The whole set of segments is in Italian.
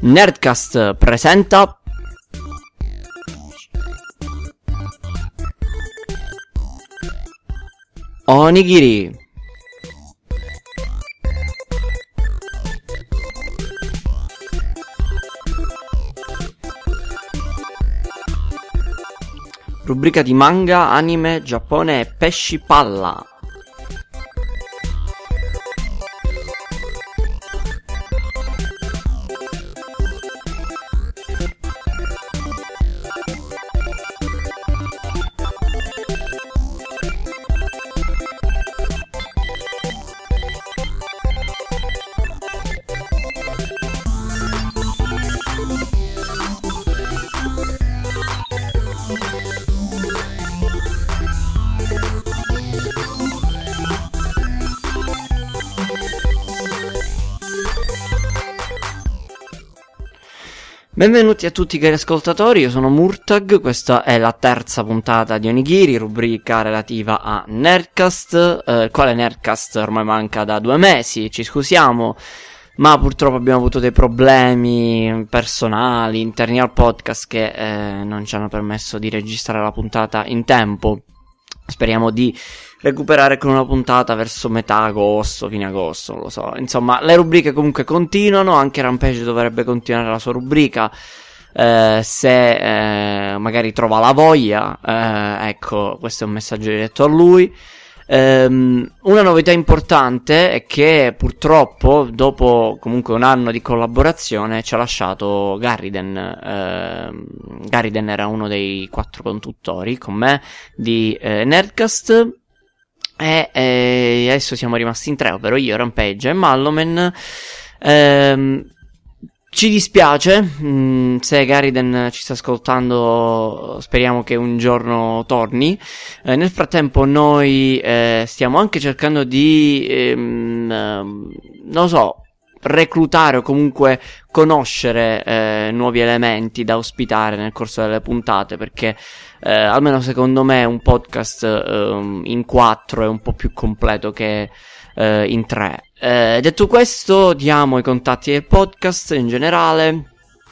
Nerdcast presenta Onigiri. Rubrica di manga, anime, Giappone e pesci palla. Benvenuti a tutti cari ascoltatori, io sono Murtag, questa è la terza puntata di Onigiri, rubrica relativa a Nerdcast, quale Nerdcast ormai manca da 2 mesi, ci scusiamo, ma purtroppo abbiamo avuto dei problemi personali interni al podcast che non ci hanno permesso di registrare la puntata in tempo. Speriamo di recuperare con una puntata verso metà agosto, fine agosto, non lo so. Insomma, le rubriche comunque continuano, anche Rampage dovrebbe continuare la sua rubrica, se magari trova la voglia, ecco, questo è un messaggio diretto a lui. Una novità importante è che purtroppo, dopo comunque un anno di collaborazione, ci ha lasciato Garriden. Garriden era uno dei 4 conduttori con me di Nerdcast. E adesso siamo rimasti in 3, ovvero io, Rampage e Malloman. Ci dispiace, se Garriden ci sta ascoltando, speriamo che un giorno torni. Nel frattempo noi stiamo anche cercando di, non lo so, reclutare o comunque conoscere nuovi elementi da ospitare nel corso delle puntate, perché almeno secondo me un podcast in 4 è un po' più completo che in 3. Detto questo, diamo i contatti del podcast in generale.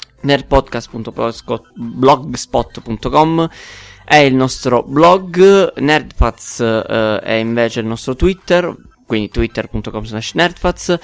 Nerdpodcast.blogspot.com è il nostro blog, Nerdfaz è invece il nostro Twitter, quindi twitter.com/nerdfaz.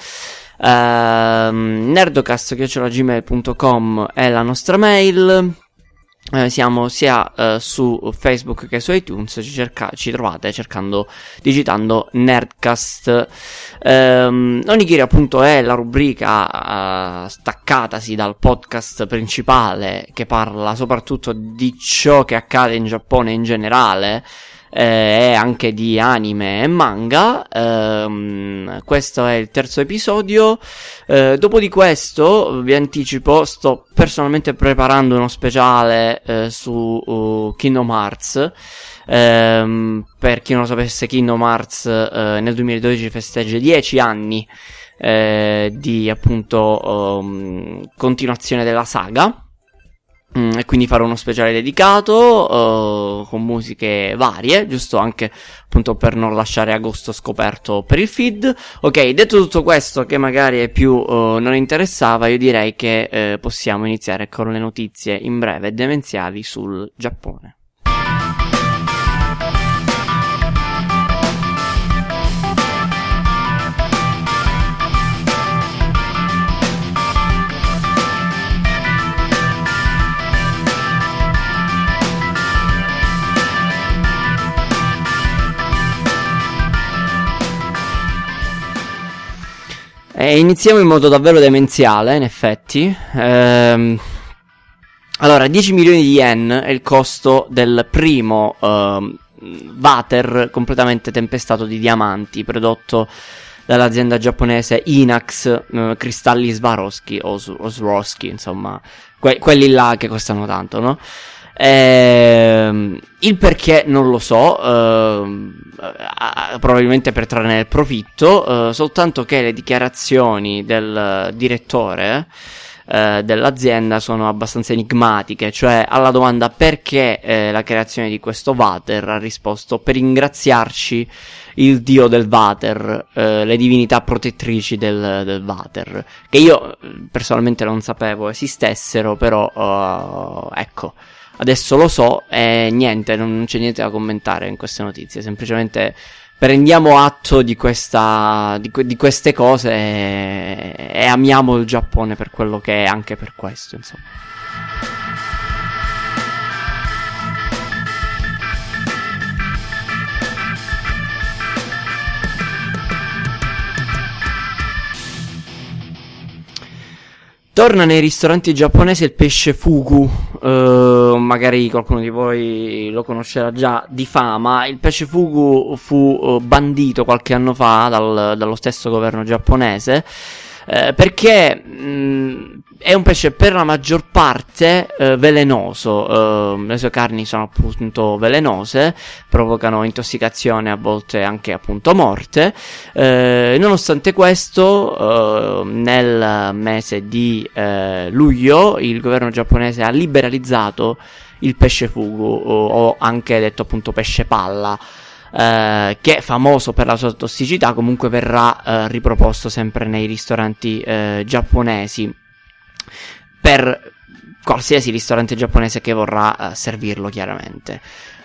Nerdocast@gmail.com è la nostra mail. Siamo sia su Facebook che su iTunes, ci trovate digitando Nerdcast. Onigiri appunto è la rubrica staccatasi dal podcast principale, che parla soprattutto di ciò che accade in Giappone in generale, e anche di anime e manga. Questo è il terzo episodio. Dopo di questo, vi anticipo, sto personalmente preparando uno speciale su Kingdom Hearts. Per chi non lo sapesse, Kingdom Hearts nel 2012 festeggia 10 anni di appunto continuazione della saga. E quindi farò uno speciale dedicato con musiche varie, giusto anche appunto per non lasciare agosto scoperto per il feed. Ok, detto tutto questo, che magari più non interessava, io direi che possiamo iniziare con le notizie in breve e demenziali sul Giappone. Iniziamo in modo davvero demenziale, in effetti. Allora, 10 milioni di yen è il costo del primo water completamente tempestato di diamanti prodotto dall'azienda giapponese Inax, cristalli Swarovski o Swarovski, insomma, quelli là che costano tanto, no? Il perché non lo so, probabilmente per trarne il profitto, soltanto che le dichiarazioni del direttore dell'azienda sono abbastanza enigmatiche. Cioè, alla domanda perché la creazione di questo water, ha risposto: per ringraziarci il dio del water, le divinità protettrici del water, che io personalmente non sapevo esistessero, però ecco, adesso lo so. E niente, non c'è niente da commentare in queste notizie, semplicemente prendiamo atto di queste cose e amiamo il Giappone per quello che è, anche per questo, insomma. Torna nei ristoranti giapponesi il pesce fugu, magari qualcuno di voi lo conoscerà già di fama. Il pesce fugu fu bandito qualche anno fa dallo stesso governo giapponese, perché è un pesce per la maggior parte velenoso. Le sue carni sono appunto velenose, provocano intossicazione, a volte anche appunto morte. Nonostante questo, nel mese di luglio il governo giapponese ha liberalizzato il pesce fugu, o anche detto appunto pesce palla, che è famoso per la sua tossicità. Comunque verrà riproposto sempre nei ristoranti giapponesi, per qualsiasi ristorante giapponese che vorrà servirlo, chiaramente.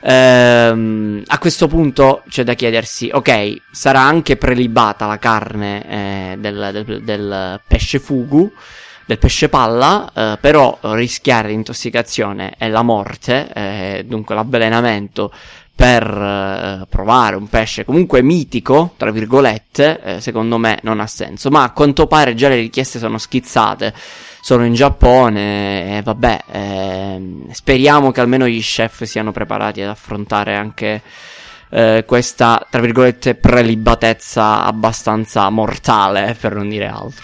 A questo punto c'è da chiedersi: ok, sarà anche prelibata la carne del pesce fugu, del pesce palla, però rischiare l'intossicazione e la morte, dunque l'avvelenamento, per provare un pesce comunque mitico, tra virgolette, secondo me non ha senso. Ma a quanto pare già le richieste sono schizzate, sono in Giappone, e vabbè, speriamo che almeno gli chef siano preparati ad affrontare anche questa, tra virgolette, prelibatezza abbastanza mortale, per non dire altro.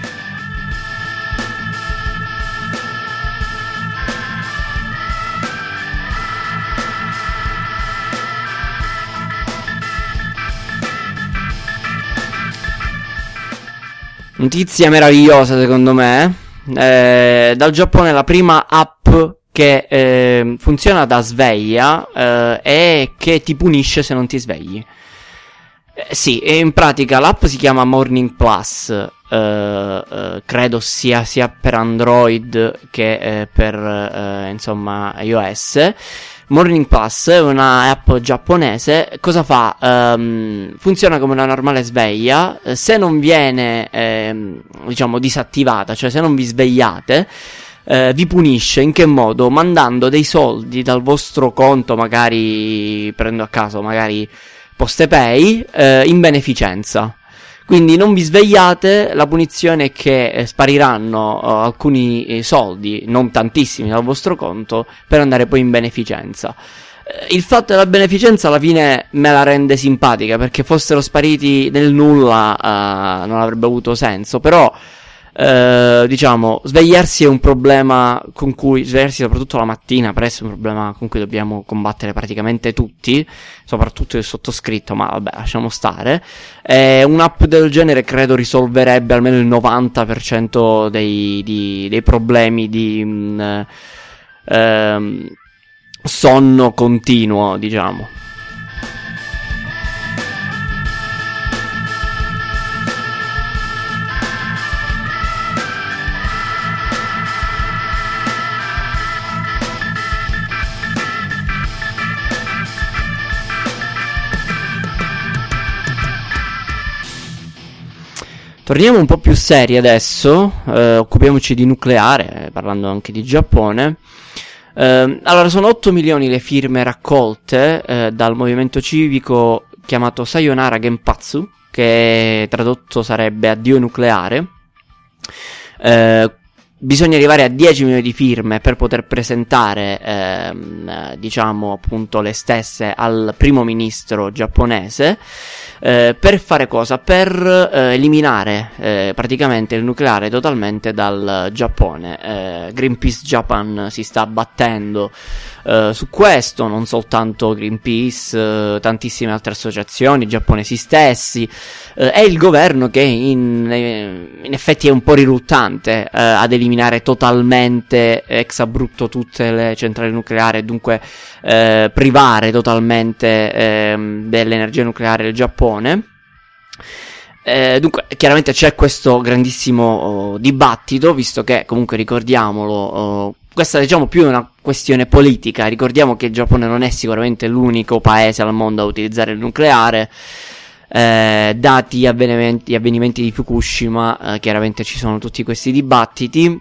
Notizia meravigliosa secondo me. Dal Giappone la prima app che funziona da sveglia e che ti punisce se non ti svegli. Sì, in pratica l'app si chiama Morning Plus, credo sia per Android che per insomma iOS. Morning Plus è una app giapponese. Cosa fa? Funziona come una normale sveglia. Se non viene diciamo disattivata, cioè se non vi svegliate, vi punisce. In che modo? Mandando dei soldi dal vostro conto, magari prendo a caso, magari PostePay, in beneficenza. Quindi non vi svegliate, la punizione è che spariranno alcuni soldi, non tantissimi, dal vostro conto, per andare poi in beneficenza. Il fatto della beneficenza alla fine me la rende simpatica, perché fossero spariti nel nulla non avrebbe avuto senso. Però diciamo, svegliarsi è un problema con cui, svegliarsi soprattutto la mattina presto, è un problema con cui dobbiamo combattere praticamente tutti, soprattutto il sottoscritto, ma vabbè, lasciamo stare. Un'app del genere credo risolverebbe almeno il 90% dei problemi di sonno continuo, diciamo. Torniamo un po' più seri adesso, occupiamoci di nucleare, parlando anche di Giappone. Allora, sono 8 milioni le firme raccolte dal movimento civico chiamato Sayonara Genpatsu, che tradotto sarebbe addio nucleare. Bisogna arrivare a 10 milioni di firme per poter presentare, diciamo appunto le stesse al primo ministro giapponese. per fare cosa? Per eliminare praticamente il nucleare totalmente dal Giappone. Greenpeace Japan si sta battendo su questo, non soltanto Greenpeace, tantissime altre associazioni, giapponesi stessi, e il governo che in effetti è un po' riluttante ad eliminare totalmente ex abrupto tutte le centrali nucleari e dunque privare totalmente dell'energia nucleare il Giappone. Dunque chiaramente c'è questo grandissimo dibattito, visto che comunque ricordiamolo, questa diciamo più è una questione politica. Ricordiamo che il Giappone non è sicuramente l'unico paese al mondo a utilizzare il nucleare, dati gli avvenimenti di Fukushima, chiaramente ci sono tutti questi dibattiti.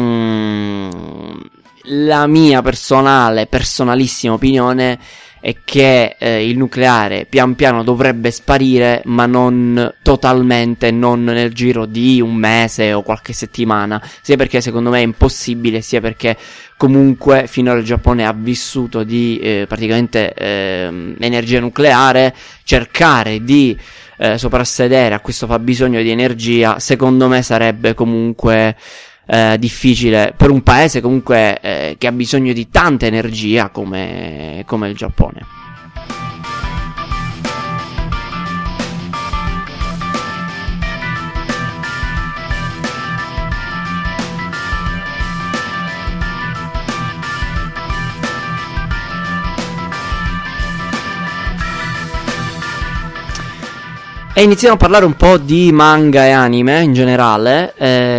La mia personalissima opinione è che il nucleare pian piano dovrebbe sparire, ma non totalmente, non nel giro di un mese o qualche settimana, sia perché secondo me è impossibile, sia perché comunque finora il Giappone ha vissuto di praticamente energia nucleare. Cercare di soprassedere a questo fabbisogno di energia secondo me sarebbe comunque difficile per un paese comunque che ha bisogno di tanta energia come il Giappone. E iniziamo a parlare un po' di manga e anime in generale.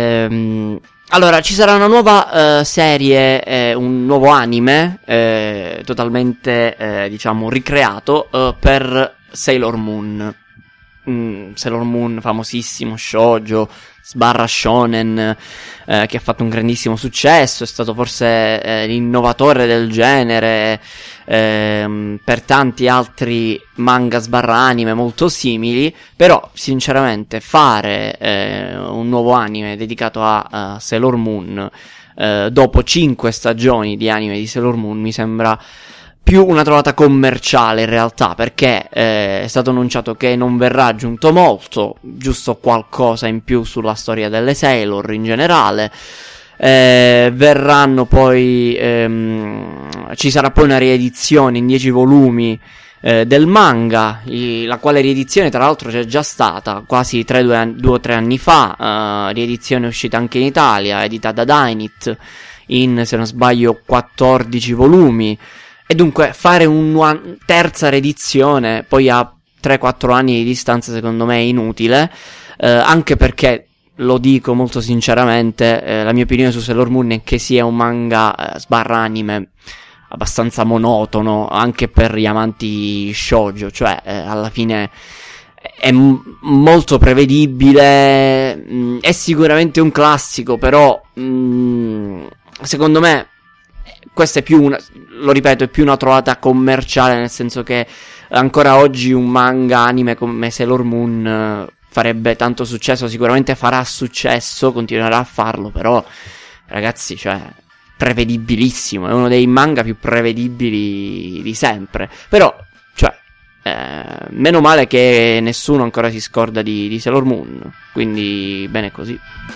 Allora, ci sarà una nuova serie, un nuovo anime totalmente, diciamo, ricreato per Sailor Moon. Sailor Moon, famosissimo shoujo / shonen, che ha fatto un grandissimo successo, è stato forse l'innovatore del genere per tanti altri manga / anime molto simili. Però sinceramente fare un nuovo anime dedicato a Sailor Moon dopo 5 stagioni di anime di Sailor Moon mi sembra più una trovata commerciale in realtà, perché è stato annunciato che non verrà aggiunto molto, giusto qualcosa in più sulla storia delle Sailor in generale. Verranno poi ci sarà poi una riedizione in 10 volumi del manga, la quale riedizione tra l'altro c'è già stata quasi 2 o 3 anni fa. Riedizione uscita anche in Italia, editata da Dynit in, se non sbaglio, 14 volumi. E dunque fare una terza riedizione poi a 3-4 anni di distanza secondo me è inutile, anche perché, lo dico molto sinceramente, la mia opinione su Sailor Moon è che sia un manga / anime abbastanza monotono anche per gli amanti shoujo, cioè alla fine è molto prevedibile, è sicuramente un classico, però secondo me questa è più lo ripeto, è più una trovata commerciale, nel senso che ancora oggi un manga anime come Sailor Moon farebbe tanto successo, sicuramente farà successo, continuerà a farlo, però ragazzi, cioè, prevedibilissimo, è uno dei manga più prevedibili di sempre. Però, cioè, meno male che nessuno ancora si scorda di Sailor Moon, quindi bene così.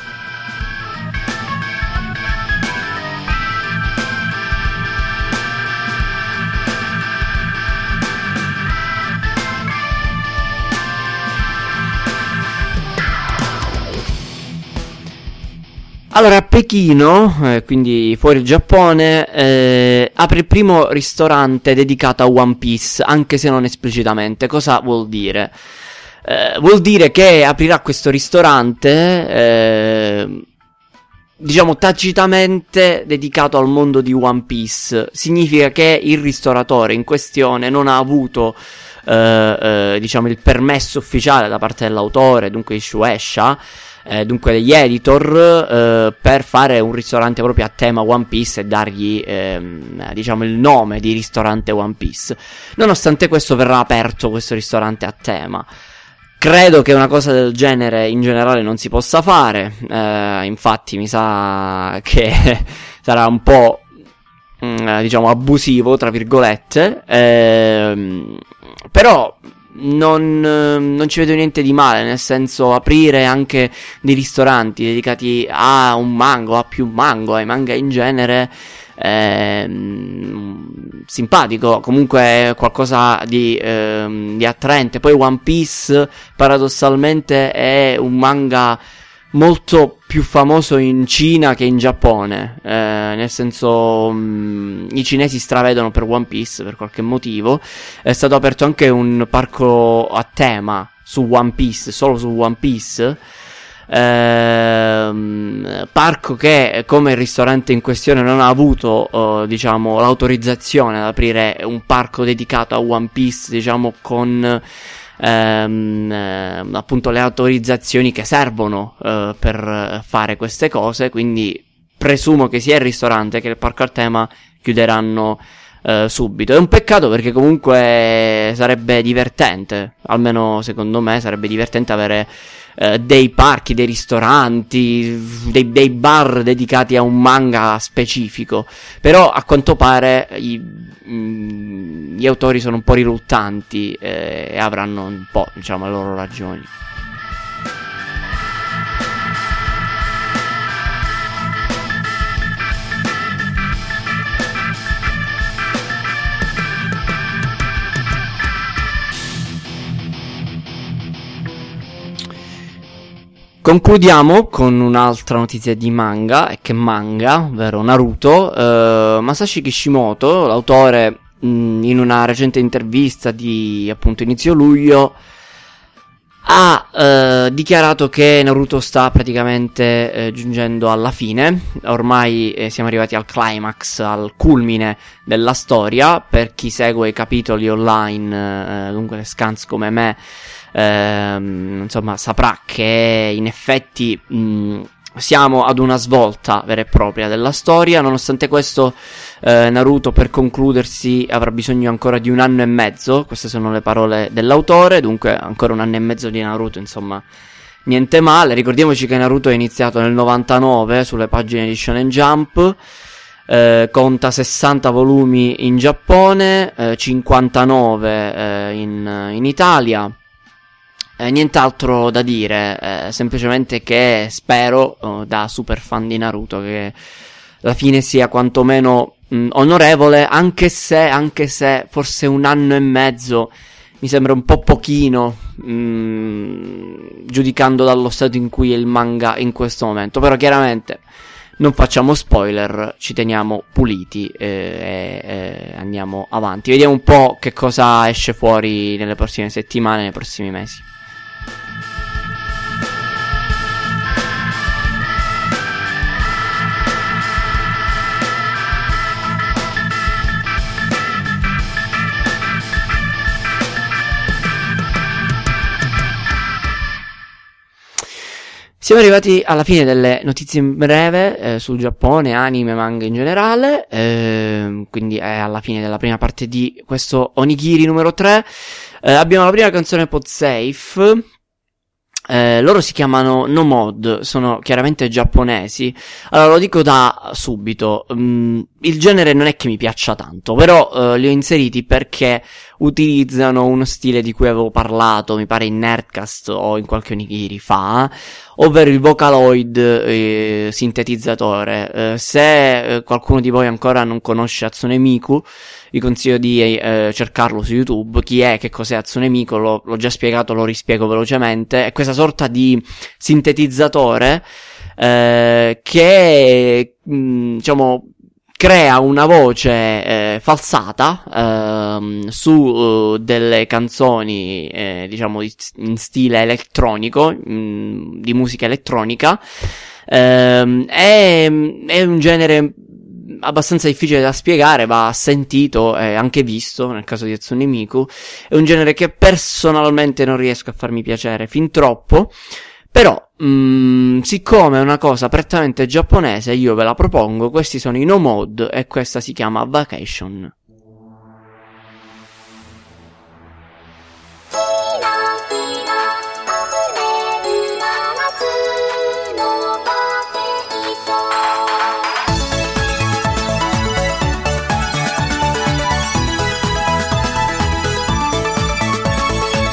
Allora, a Pechino, quindi fuori il Giappone, apre il primo ristorante dedicato a One Piece, anche se non esplicitamente. Cosa vuol dire? Vuol dire che aprirà questo ristorante, diciamo tacitamente dedicato al mondo di One Piece. Significa che il ristoratore in questione non ha avuto diciamo il permesso ufficiale da parte dell'autore, dunque di Shueisha, dunque degli editor, per fare un ristorante proprio a tema One Piece e dargli diciamo il nome di ristorante One Piece. Nonostante questo verrà aperto questo ristorante a tema. Credo che una cosa del genere in generale non si possa fare, infatti mi sa che sarà un po' diciamo abusivo tra virgolette, però non ci vedo niente di male, nel senso aprire anche dei ristoranti dedicati a un manga o a più manga, ai manga in genere, simpatico, comunque qualcosa di attraente. Poi One Piece paradossalmente è un manga molto più famoso in Cina che in Giappone, nel senso i cinesi stravedono per One Piece per qualche motivo. È stato aperto anche un parco a tema su One Piece, solo su One Piece, parco che, come il ristorante in questione, non ha avuto diciamo l'autorizzazione ad aprire un parco dedicato a One Piece, diciamo con appunto le autorizzazioni che servono per fare queste cose. Quindi presumo che sia il ristorante che il parco a tema chiuderanno subito. È un peccato, perché comunque sarebbe divertente, almeno secondo me sarebbe divertente avere dei parchi, dei ristoranti, dei bar dedicati a un manga specifico. Però a quanto pare gli autori sono un po' riluttanti e avranno un po', diciamo, le loro ragioni. Concludiamo con un'altra notizia di manga, e che manga, ovvero Naruto. Masashi Kishimoto, l'autore, in una recente intervista di appunto inizio luglio, ha dichiarato che Naruto sta praticamente giungendo alla fine. Ormai siamo arrivati al climax, al culmine della storia. Per chi segue i capitoli online, dunque le scans come me, insomma saprà che in effetti siamo ad una svolta vera e propria della storia. Nonostante questo, Naruto, per concludersi, avrà bisogno ancora di 1 anno e mezzo. Queste sono le parole dell'autore. Dunque ancora 1 anno e mezzo di Naruto, insomma niente male. Ricordiamoci che Naruto è iniziato nel 99 sulle pagine di Shonen Jump. Conta 60 volumi in Giappone, 59 in Italia. Nient'altro da dire, semplicemente che spero, da super fan di Naruto, che la fine sia quantomeno onorevole, anche se forse 1 anno e mezzo mi sembra un po' pochino, giudicando dallo stato in cui è il manga in questo momento. Però chiaramente non facciamo spoiler, ci teniamo puliti e andiamo avanti. Vediamo un po' che cosa esce fuori nelle prossime settimane, nei prossimi mesi. Siamo arrivati alla fine delle notizie in breve sul Giappone, anime, manga in generale, quindi è alla fine della prima parte di questo Onigiri numero 3. Abbiamo la prima canzone Podsafe. Loro si chiamano No Mod, sono chiaramente giapponesi. Allora, lo dico da subito, il genere non è che mi piaccia tanto, però li ho inseriti perché utilizzano uno stile di cui avevo parlato, mi pare in Nerdcast o in qualche Onigiri fa, ovvero il Vocaloid sintetizzatore. Se qualcuno di voi ancora non conosce Hatsune Miku, vi consiglio di cercarlo su YouTube. Chi è, che cos'è Hatsune Miku, l'ho già spiegato, lo rispiego velocemente. È questa sorta di sintetizzatore che diciamo crea una voce falsata su delle canzoni diciamo in stile elettronico, di musica elettronica. È un genere abbastanza difficile da spiegare, va sentito e anche visto nel caso di Hatsune Miku. È un genere che personalmente non riesco a farmi piacere fin troppo, però siccome è una cosa prettamente giapponese, io ve la propongo. Questi sono i No Mod e questa si chiama Vacation. 「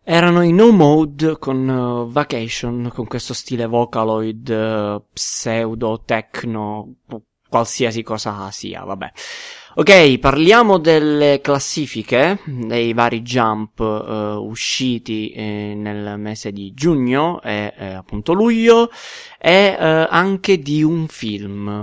erano i No Mode con Vacation, con questo stile Vocaloid, pseudo, techno, qualsiasi cosa sia, vabbè. Ok, parliamo delle classifiche, dei vari jump usciti nel mese di giugno e appunto luglio, e anche di un film.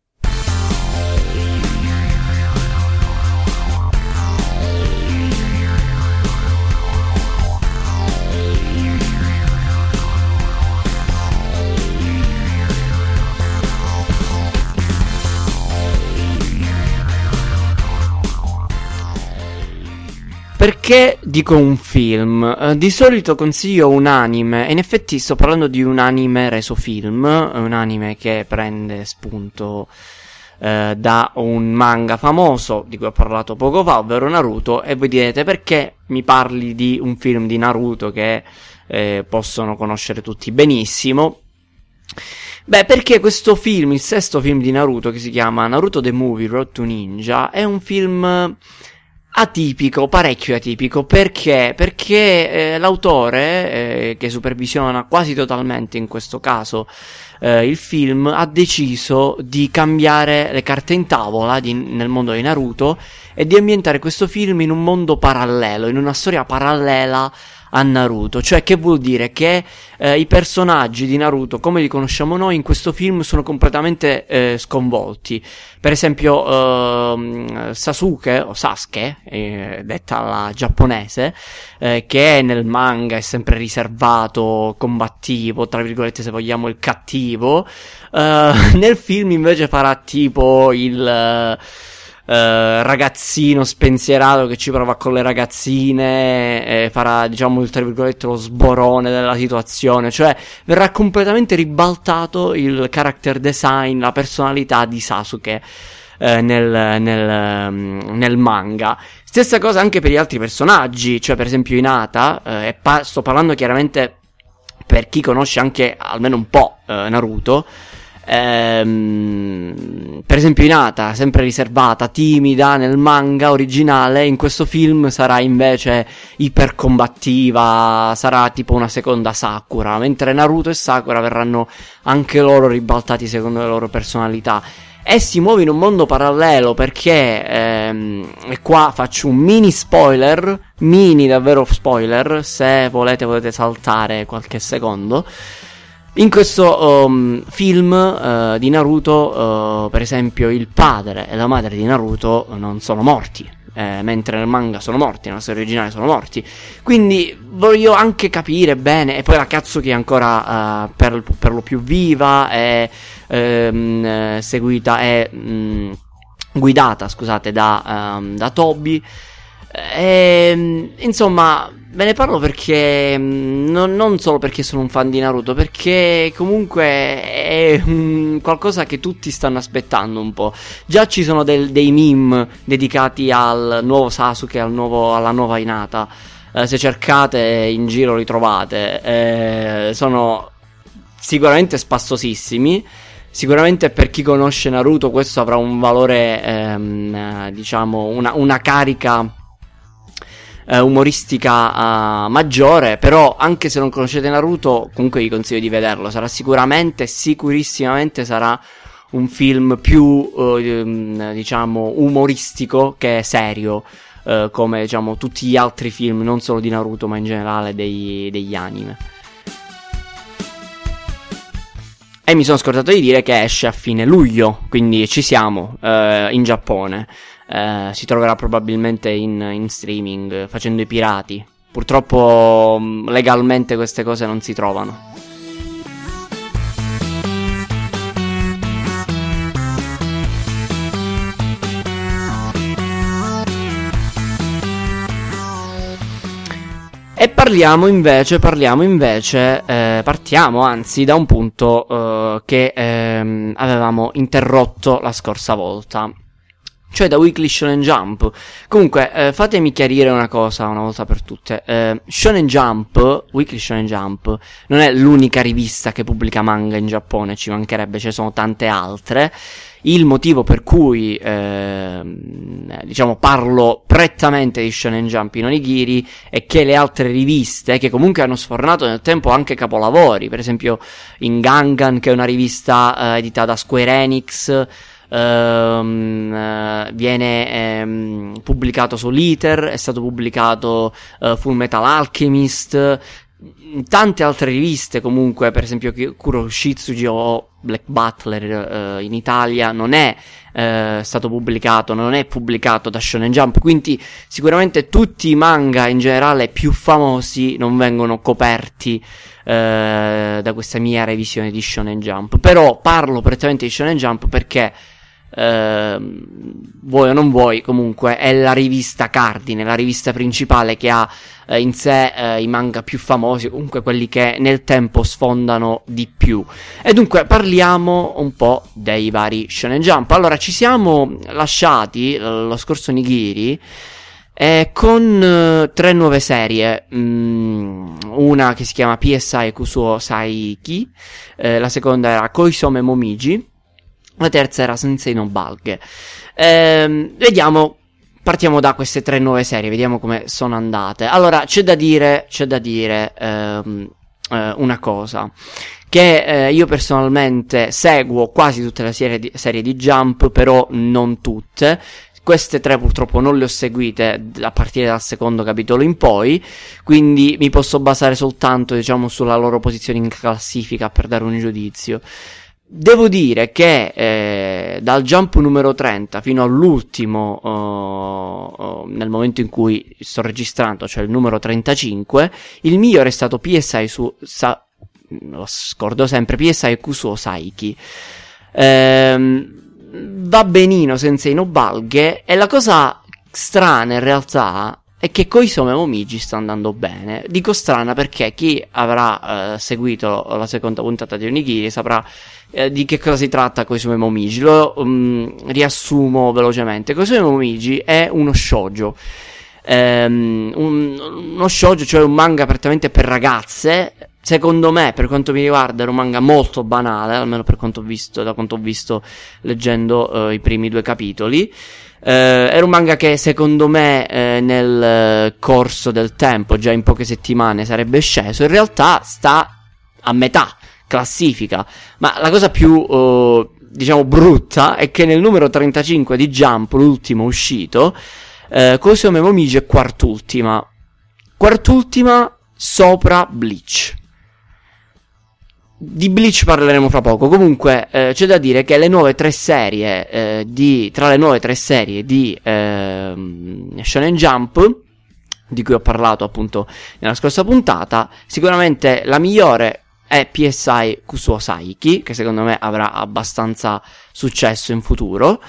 Perché dico un film? Di solito consiglio un anime, e in effetti sto parlando di un anime reso film, un anime che prende spunto da un manga famoso di cui ho parlato poco fa, ovvero Naruto, e voi direte perché mi parli di un film di Naruto che possono conoscere tutti benissimo. Beh, perché questo film, il sesto film di Naruto, che si chiama Naruto the Movie Road to Ninja, è un film atipico, parecchio atipico. Perché? Perché l'autore, che supervisiona quasi totalmente in questo caso il film, ha deciso di cambiare le carte in tavola nel mondo di Naruto e di ambientare questo film in un mondo parallelo, in una storia parallela a Naruto. Cioè, che vuol dire? Che i personaggi di Naruto, come li conosciamo noi, in questo film sono completamente sconvolti. Per esempio Sasuke, o Sasuke, detta alla giapponese, che nel manga è sempre riservato, combattivo, tra virgolette, se vogliamo, il cattivo, nel film invece farà tipo il ragazzino spensierato che ci prova con le ragazzine, farà, diciamo, tra virgolette, lo sborone della situazione. Cioè verrà completamente ribaltato il character design, la personalità di Sasuke nel manga. Stessa cosa anche per gli altri personaggi, cioè per esempio Hinata, sto parlando chiaramente per chi conosce anche almeno un po' Naruto. Per esempio Hinata, sempre riservata, timida nel manga originale, in questo film sarà invece ipercombattiva, sarà tipo una seconda Sakura, mentre Naruto e Sakura verranno anche loro ribaltati secondo le loro personalità. E si muove in un mondo parallelo perché, e qua faccio un mini spoiler, mini davvero spoiler, se potete saltare qualche secondo. In questo film di Naruto, per esempio, il padre e la madre di Naruto non sono morti, mentre nel manga sono morti, nella storia originale sono morti. Quindi voglio anche capire bene. E poi la Katsuki è ancora per lo più viva, è seguita, è guidata, scusate, da Tobi. Insomma, ve ne parlo perché non solo perché sono un fan di Naruto, perché comunque è qualcosa che tutti stanno aspettando un po'. Già ci sono dei meme dedicati al nuovo Sasuke, alla nuova Hinata. Se cercate in giro li trovate. Sono sicuramente spassosissimi. Sicuramente per chi conosce Naruto questo avrà un valore, diciamo, una carica umoristica maggiore. Però anche se non conoscete Naruto, comunque vi consiglio di vederlo. Sarà sicurissimamente sarà un film più diciamo umoristico che serio, come diciamo tutti gli altri film, non solo di Naruto ma in generale degli anime. E mi sono scordato di dire che esce a fine luglio, quindi ci siamo, in Giappone. Si troverà probabilmente in streaming, facendo i pirati. Purtroppo legalmente queste cose non si trovano. E partiamo anzi da un punto che avevamo interrotto la scorsa volta. cioè da Weekly Shonen Jump. Comunque, fatemi chiarire una cosa una volta per tutte. Shonen Jump, Weekly Shonen Jump, non è l'unica rivista che pubblica manga in Giappone, ci mancherebbe, ce ne sono tante altre. Il motivo per cui, diciamo, parlo prettamente di Shonen Jump in Onigiri è che le altre riviste, che comunque hanno sfornato nel tempo anche capolavori, per esempio in Gangan, che è una rivista editata da Square Enix, viene pubblicato su Liter, è stato pubblicato Full Metal Alchemist, tante altre riviste comunque, per esempio Kuroshitsuji o Black Butler in Italia non è stato pubblicato, non è pubblicato da Shonen Jump, quindi sicuramente tutti i manga in generale più famosi non vengono coperti da questa mia revisione di Shonen Jump. Però parlo prettamente di Shonen Jump perché vuoi o non vuoi, comunque è la rivista cardine, la rivista principale che ha in sé i manga più famosi, comunque quelli che nel tempo sfondano di più. E dunque parliamo un po' dei vari Shonen Jump. Allora, ci siamo lasciati lo scorso Nigiri con 3 nuove serie, una che si chiama PSI Kusuo Saiki, la seconda era Koisome Momiji, la terza era Sensei no Balge. Vediamo, partiamo da queste 3 nuove serie, vediamo come sono andate. Allora, c'è da dire una cosa, che io personalmente seguo quasi tutte le serie di Jump, però non tutte. Queste 3 purtroppo non le ho seguite a partire dal secondo capitolo in poi, quindi mi posso basare soltanto, diciamo, sulla loro posizione in classifica per dare un giudizio. Devo dire che dal Jump numero 30 fino all'ultimo, nel momento in cui sto registrando, cioè il numero 35, il migliore è stato PSI lo scordo sempre, PSI Kusuo Saiki. Va benino Sensei no Balge, e la cosa strana in realtà è che Koisome Momiji sta andando bene. Dico strana perché chi avrà seguito la seconda puntata di Onigiri saprà di che cosa si tratta Koisome Momiji. Lo riassumo velocemente. Koisome Momiji è uno shoujo, uno shoujo, cioè un manga prettamente per ragazze. Secondo me, per quanto mi riguarda, era un manga molto banale, almeno per quanto ho visto, da quanto ho visto leggendo i primi 2 capitoli. Era un manga che secondo me nel corso del tempo, già in poche settimane, sarebbe sceso. In realtà sta a metà classifica, ma la cosa più diciamo brutta è che nel numero 35 di Jump, l'ultimo uscito, Koisome Momiji è quart'ultima sopra Bleach. Di Bleach parleremo fra poco. Comunque c'è da dire che le nuove 3 serie tra le nuove 3 serie di Shonen Jump, di cui ho parlato appunto nella scorsa puntata, sicuramente la migliore è PSI Kusuo Saiki, che secondo me avrà abbastanza successo in futuro.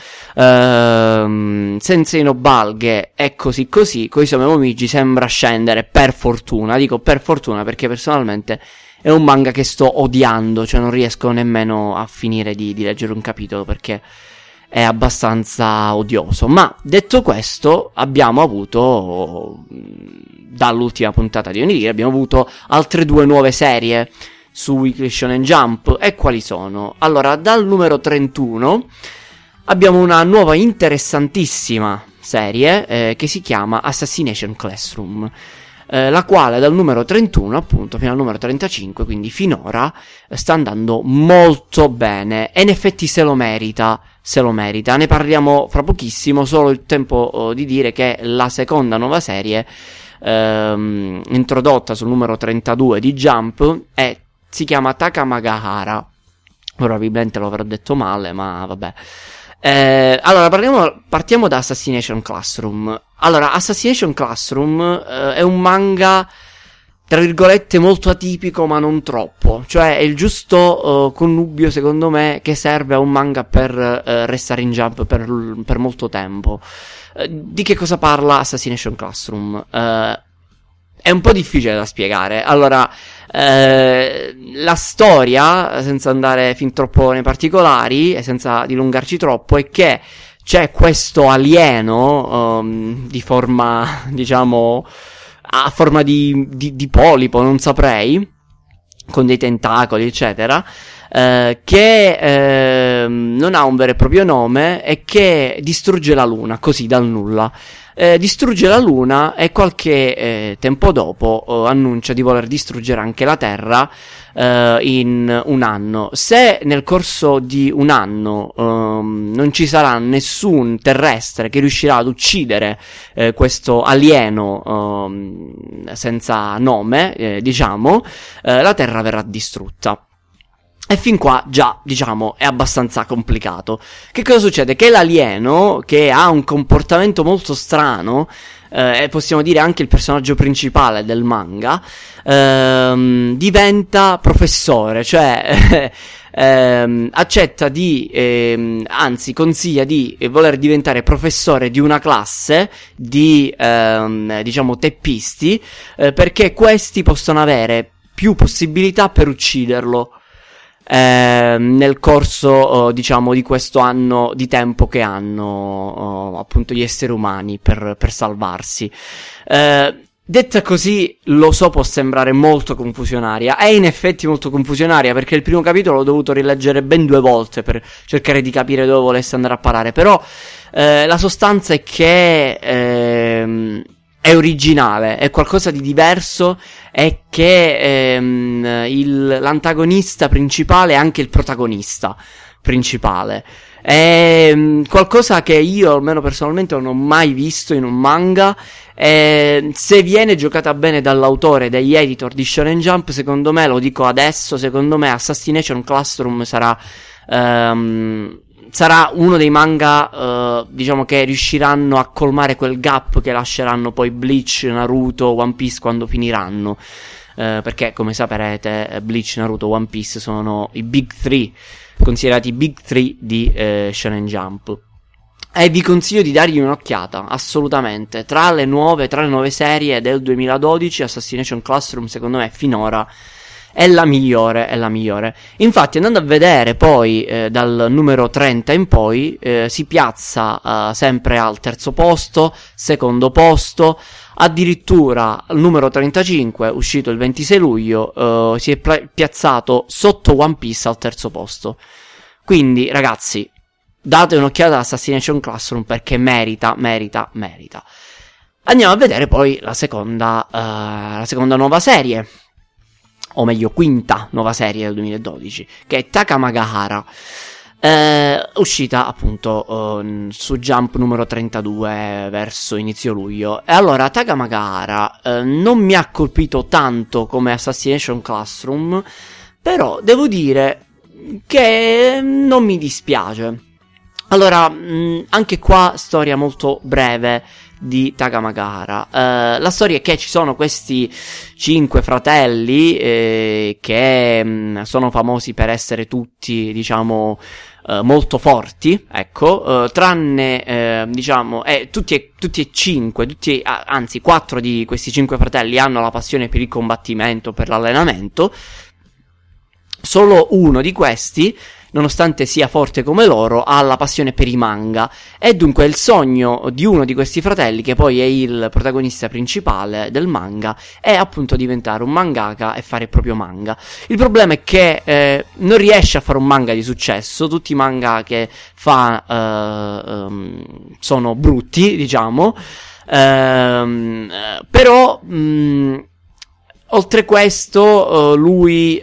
Sensei no Balge è così così. Koisome Momiji sembra scendere, per fortuna. Dico per fortuna perché personalmente è un manga che sto odiando, cioè non riesco nemmeno a finire di leggere un capitolo perché è abbastanza odioso. Ma detto questo, abbiamo avuto, dall'ultima puntata di Onigiri, abbiamo avuto altre 2 nuove serie su Weekly Shonen Jump. E quali sono? Allora, dal numero 31 abbiamo una nuova interessantissima serie che si chiama Assassination Classroom, la quale dal numero 31 appunto fino al numero 35, quindi finora, sta andando molto bene e in effetti se lo merita. Ne parliamo fra pochissimo, solo il tempo di dire che la seconda nuova serie introdotta sul numero 32 di Jump si chiama Takamagahara. Probabilmente lo avrò detto male, ma vabbè. Allora partiamo da Assassination Classroom. Allora, Assassination Classroom è un manga, tra virgolette, molto atipico, ma non troppo. Cioè, è il giusto connubio, secondo me, che serve a un manga per restare in Jump per molto tempo. Di che cosa parla Assassination Classroom? È un po' difficile da spiegare. Allora, la storia, senza andare fin troppo nei particolari e senza dilungarci troppo, è che c'è questo alieno di forma, diciamo, a forma di polipo, non saprei, con dei tentacoli, eccetera, che non ha un vero e proprio nome e che distrugge la Luna, così dal nulla. Distrugge la Luna e qualche tempo dopo annuncia di voler distruggere anche la Terra in un anno. Se nel corso di un anno non ci sarà nessun terrestre che riuscirà ad uccidere questo alieno senza nome, diciamo, la Terra verrà distrutta. E fin qua già, diciamo, è abbastanza complicato. Che cosa succede? Che l'alieno, che ha un comportamento molto strano, e possiamo dire anche il personaggio principale del manga, diventa professore, cioè accetta di, anzi consiglia di voler diventare professore di una classe di, diciamo, teppisti, perché questi possono avere più possibilità per ucciderlo nel corso diciamo di questo anno di tempo che hanno appunto gli esseri umani per salvarsi. Detta così, lo so, può sembrare molto confusionaria, è in effetti molto confusionaria, perché il primo capitolo l'ho dovuto rileggere ben 2 volte per cercare di capire dove volesse andare a parare, però la sostanza è che è originale, è qualcosa di diverso, e che l'antagonista principale è anche il protagonista principale. È qualcosa che io, almeno personalmente, non ho mai visto in un manga. Se viene giocata bene dall'autore, dagli editor di Shonen Jump, secondo me, lo dico adesso, secondo me Assassination Classroom sarà uno dei manga, diciamo, che riusciranno a colmare quel gap che lasceranno poi Bleach, Naruto, One Piece quando finiranno. Perché, come saprete, Bleach, Naruto, One Piece sono i Big 3, considerati i Big 3 di Shonen Jump. E vi consiglio di dargli un'occhiata, assolutamente. Tra le nuove serie del 2012, Assassination Classroom, secondo me, finora è la migliore, è la migliore. Infatti, andando a vedere poi dal numero 30 in poi, si piazza sempre al terzo posto, secondo posto, addirittura al numero 35, uscito il 26 luglio, si è piazzato sotto One Piece al terzo posto. Quindi, ragazzi, date un'occhiata ad Assassination Classroom, perché merita. Andiamo a vedere poi la seconda nuova serie, o meglio quinta nuova serie del 2012, che è Takamagahara, uscita appunto su Jump numero 32 verso inizio luglio. E allora Takamagahara non mi ha colpito tanto come Assassination Classroom, però devo dire che non mi dispiace. Allora, anche qua storia molto breve di Takamagahara. La storia è che ci sono questi 5 fratelli che sono famosi per essere tutti, diciamo, molto forti, ecco, tranne, diciamo, tutti e 5, anzi 4 di questi 5 fratelli hanno la passione per il combattimento, per l'allenamento. Solo uno di questi, nonostante sia forte come loro, ha la passione per i manga, e dunque il sogno di uno di questi fratelli, che poi è il protagonista principale del manga, è appunto diventare un mangaka e fare il proprio manga. Il problema è che non riesce a fare un manga di successo. Tutti i manga che fa sono brutti, diciamo, però oltre questo, lui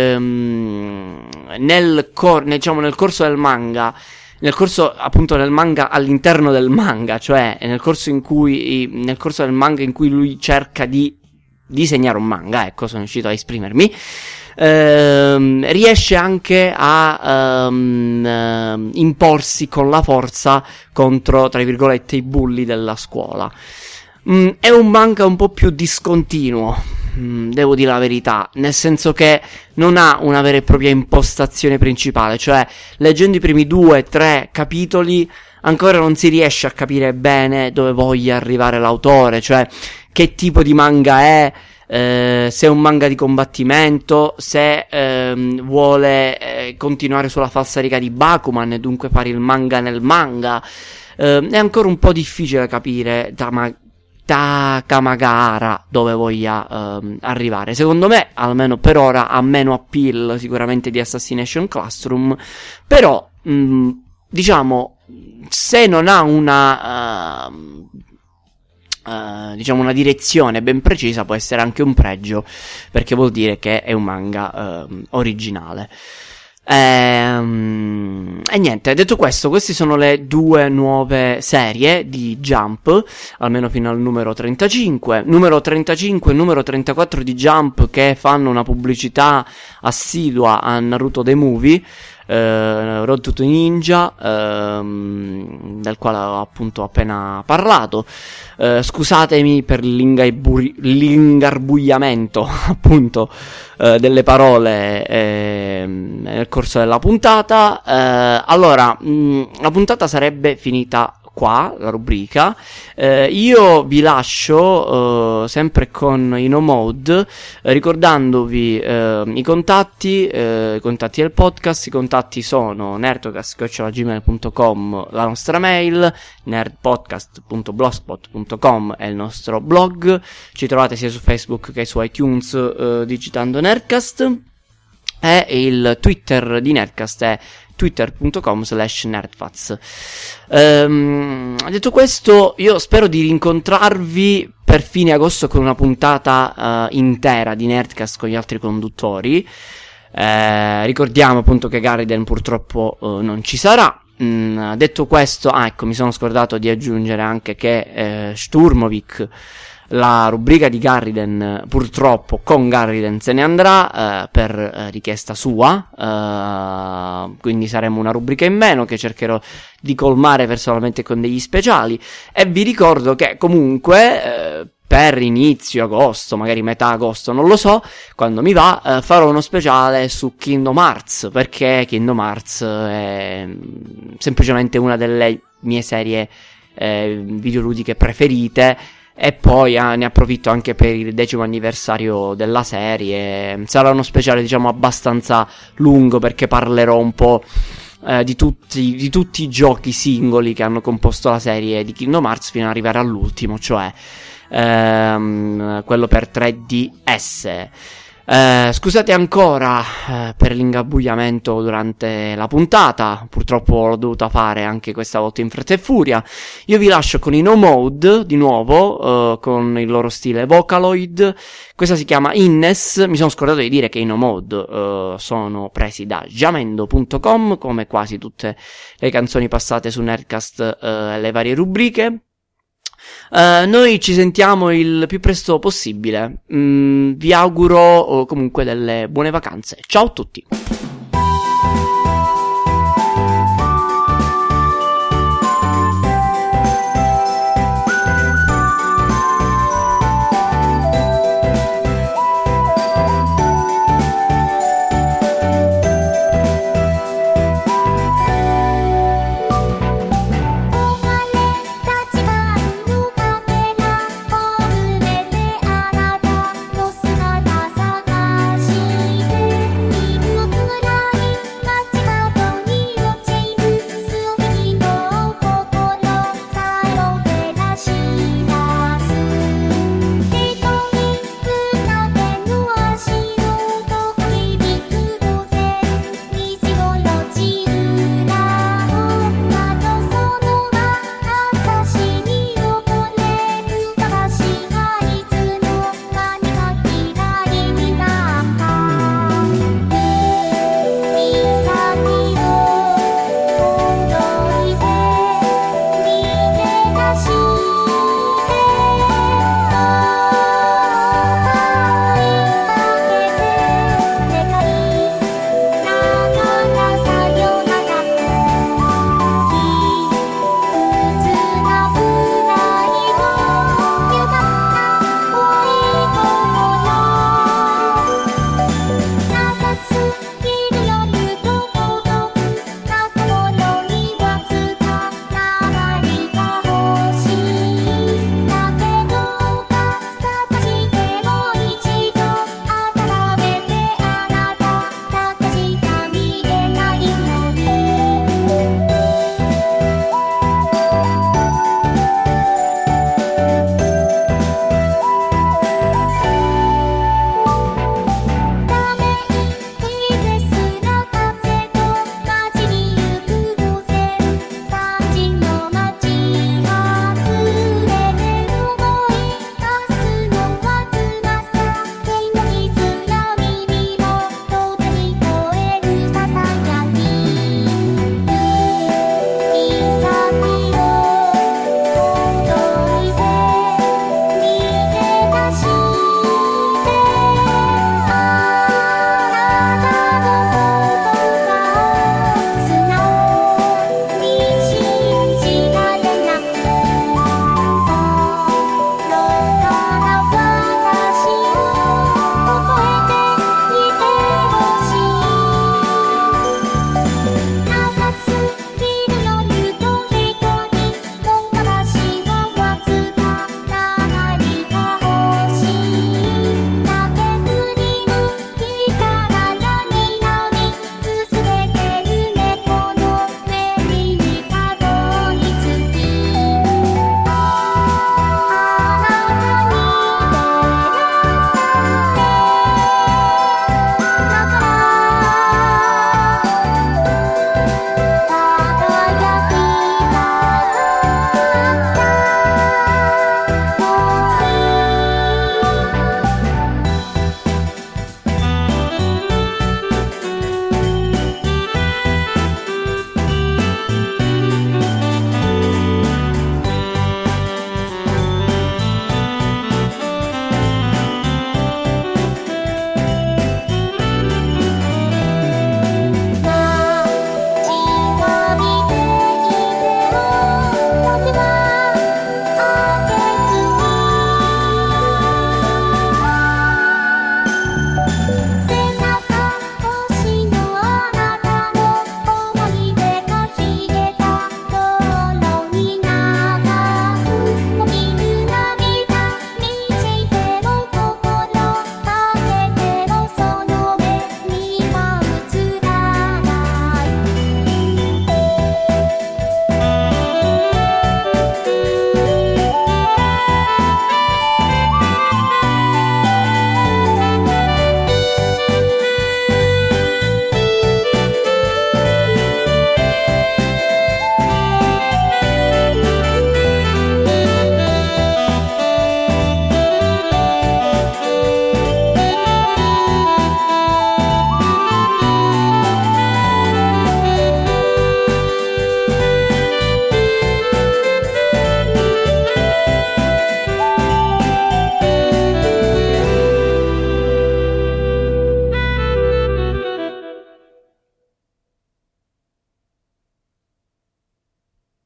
nel corso del manga, del manga all'interno del manga, cioè nel corso del manga in cui lui cerca di disegnare un manga, ecco, sono riuscito a esprimermi, riesce anche a imporsi con la forza contro, tra virgolette, i bulli della scuola. È un manga un po' più discontinuo, devo dire la verità, nel senso che non ha una vera e propria impostazione principale, cioè leggendo i primi 2-3 capitoli ancora non si riesce a capire bene dove voglia arrivare l'autore, cioè che tipo di manga è, se è un manga di combattimento, se vuole continuare sulla falsariga di Bakuman e dunque fare il manga nel manga. È ancora un po' difficile capire Takamagahara dove voglia arrivare. Secondo me, almeno per ora, ha meno appeal sicuramente di Assassination Classroom, però diciamo, se non ha una direzione ben precisa, può essere anche un pregio, perché vuol dire che è un manga originale. E niente, detto questo, queste sono le 2 nuove serie di Jump, almeno fino al numero 35. Numero 35 e numero 34 di Jump, che fanno una pubblicità assidua a Naruto The Movie, Road to Ninja, del quale ho appunto appena parlato. Scusatemi per l'ingarbugliamento appunto delle parole nel corso della puntata. Allora, la puntata sarebbe finita qua, la rubrica. Io vi lascio sempre con InnoMode, ricordandovi i contatti del podcast. I contatti sono nerdcast@gmail.com, la nostra mail, nerdpodcast.blogspot.com è il nostro blog. Ci trovate sia su Facebook che su iTunes digitando Nerdcast, e il Twitter di Nerdcast è twitter.com/nerdfaz. Detto questo, io spero di rincontrarvi per fine agosto con una puntata intera di Nerdcast con gli altri conduttori. Ricordiamo appunto che Gariden purtroppo non ci sarà. Detto questo, ecco, mi sono scordato di aggiungere anche che Sturmovik, la rubrica di Garriden, purtroppo con Garriden se ne andrà per richiesta sua, quindi saremo una rubrica in meno che cercherò di colmare personalmente con degli speciali. E vi ricordo che comunque per inizio agosto, magari metà agosto, non lo so, quando mi va, farò uno speciale su Kingdom Hearts, perché Kingdom Hearts è semplicemente una delle mie serie videoludiche preferite. E poi ne approfitto anche per il 10° anniversario della serie. Sarà uno speciale, diciamo, abbastanza lungo, perché parlerò un po' di tutti i giochi singoli che hanno composto la serie di Kingdom Hearts fino ad arrivare all'ultimo, cioè quello per 3DS. Scusate ancora per l'ingabugliamento durante la puntata, purtroppo l'ho dovuta fare anche questa volta in fretta e furia. Io vi lascio con i InnoMode di nuovo, con il loro stile Vocaloid. Questa si chiama Innes. Mi sono scordato di dire che i InnoMode sono presi da jamendo.com, come quasi tutte le canzoni passate su Nerdcast e le varie rubriche. Noi ci sentiamo il più presto possibile. Vi auguro comunque delle buone vacanze. Ciao a tutti.